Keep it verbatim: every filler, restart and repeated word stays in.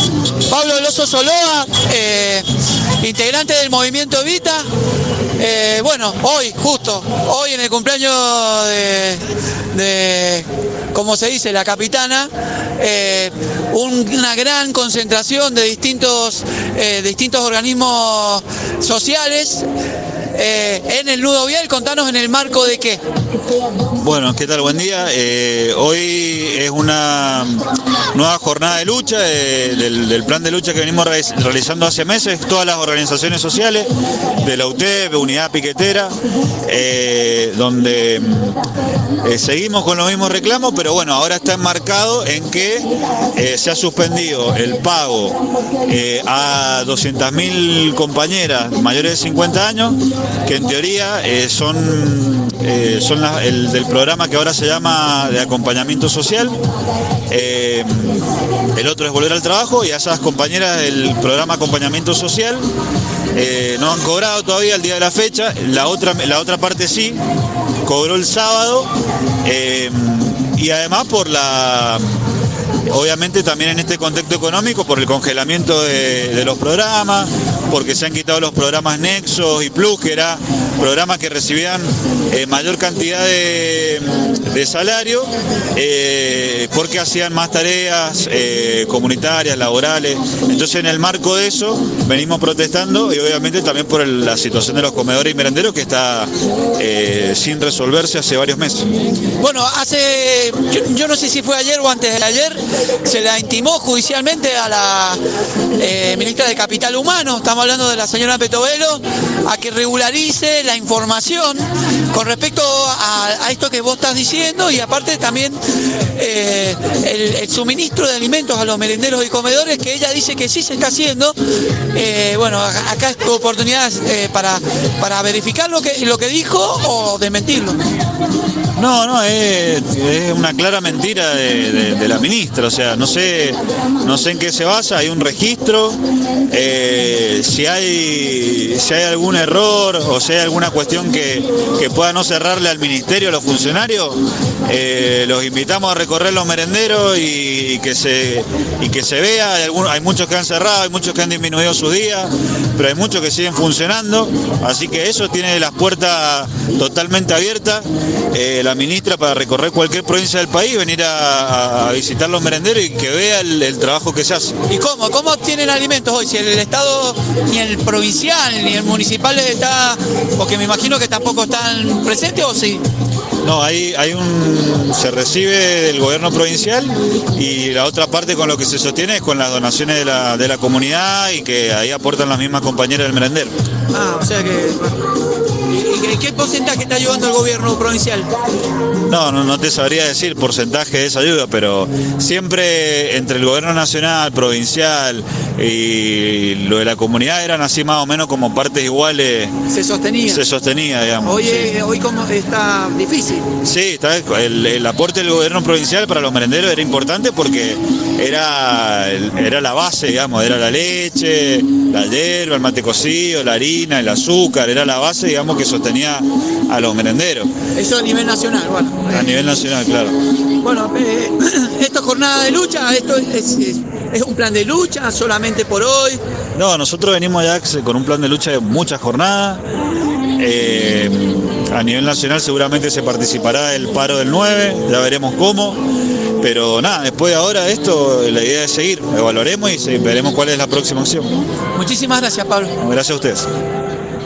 Pablo Veloso Soloa, eh, integrante del movimiento Evita. Eh, bueno, hoy, justo, hoy en el cumpleaños de, de como se dice, la capitana, eh, un, una gran concentración de distintos, eh, distintos organismos sociales eh, en el Nudo Vial. Contanos en el marco de qué. Bueno, ¿qué tal? Buen día. Eh, hoy es una nueva jornada de lucha, eh, del, del plan de lucha que venimos re realizando hace meses, todas las organizaciones sociales de la U T E P, Unidad Piquetera, eh, donde eh, seguimos con los mismos reclamos, pero bueno, ahora está enmarcado en que eh, se ha suspendido el pago eh, a doscientas mil compañeras mayores de cincuenta años, que en teoría eh, son, eh, son la, el del programa que ahora se llama de acompañamiento social. Eh, el otro es volver al trabajo, y a esas compañeras del programa acompañamiento social eh, no han cobrado todavía el día de la fecha. La otra, la otra parte sí, cobró el sábado, eh, y además por la... Obviamente también en este contexto económico, por el congelamiento de, de los programas, porque se han quitado los programas Nexos y Plus, que eran programas que recibían eh, mayor cantidad de, de salario, eh, porque hacían más tareas eh, comunitarias, laborales. Entonces, en el marco de eso, venimos protestando, y obviamente también por el, la situación de los comedores y merenderos, que está eh, sin resolverse hace varios meses. Bueno, hace, yo, yo no sé si fue ayer o antes de ayer, se la intimó judicialmente a la eh, ministra de Capital Humano, estamos hablando de la señora Petovelo, a que regularice la información con respecto a, a esto que vos estás diciendo, y aparte también eh, el, el suministro de alimentos a los merenderos y comedores, que ella dice que sí se está haciendo. Eh, bueno, acá es tu oportunidad eh, para, para verificar lo que, lo que dijo o desmentirlo. No, no, es, es una clara mentira de, de, de la ministra, o sea, no sé, no sé en qué se basa. Hay un registro, eh, si hay, si hay algún error o si hay alguna cuestión que, que pueda no cerrarle al ministerio, a los funcionarios, eh, los invitamos a recorrer los merenderos y, y, que se, y que se vea. Hay, algunos, hay muchos que han cerrado, hay muchos que han disminuido sus días, pero hay muchos que siguen funcionando, así que eso tiene las puertas totalmente abiertas. Eh, la ministra para recorrer cualquier provincia del país, venir a, a visitar los merenderos y que vea el, el trabajo que se hace. ¿Y cómo? ¿Cómo obtienen alimentos hoy? Si el Estado, ni el provincial, ni el municipal está, porque me imagino que tampoco están presentes, ¿o sí? No, hay, hay un, se recibe del gobierno provincial, y la otra parte con lo que se sostiene es con las donaciones de la, de la comunidad, y que ahí aportan las mismas compañeras del merendero. Ah, o sea que... ¿Y qué porcentaje está ayudando el gobierno provincial? No, no, no te sabría decir porcentaje de esa ayuda, pero siempre entre el gobierno nacional, provincial y lo de la comunidad eran así más o menos como partes iguales. Se sostenía. Se sostenía, digamos. Hoy, sí. hoy como está difícil. Sí, está, el, el aporte del gobierno provincial para los merenderos era importante porque era, era la base, digamos, era la leche, la hierba, el mate cocido, la harina, el azúcar, era la base, digamos, que sostenía a los merenderos. Eso a nivel nacional, bueno. A nivel nacional, claro. Bueno, eh, esta jornada de lucha, esto es, es, es un plan de lucha solamente por hoy. No, nosotros venimos ya con un plan de lucha de muchas jornadas. Eh, a nivel nacional seguramente se participará del paro del nueve, ya veremos cómo. Pero nada, después de ahora esto, la idea es seguir, evaluaremos y veremos cuál es la próxima acción. Muchísimas gracias, Pablo. Gracias a ustedes.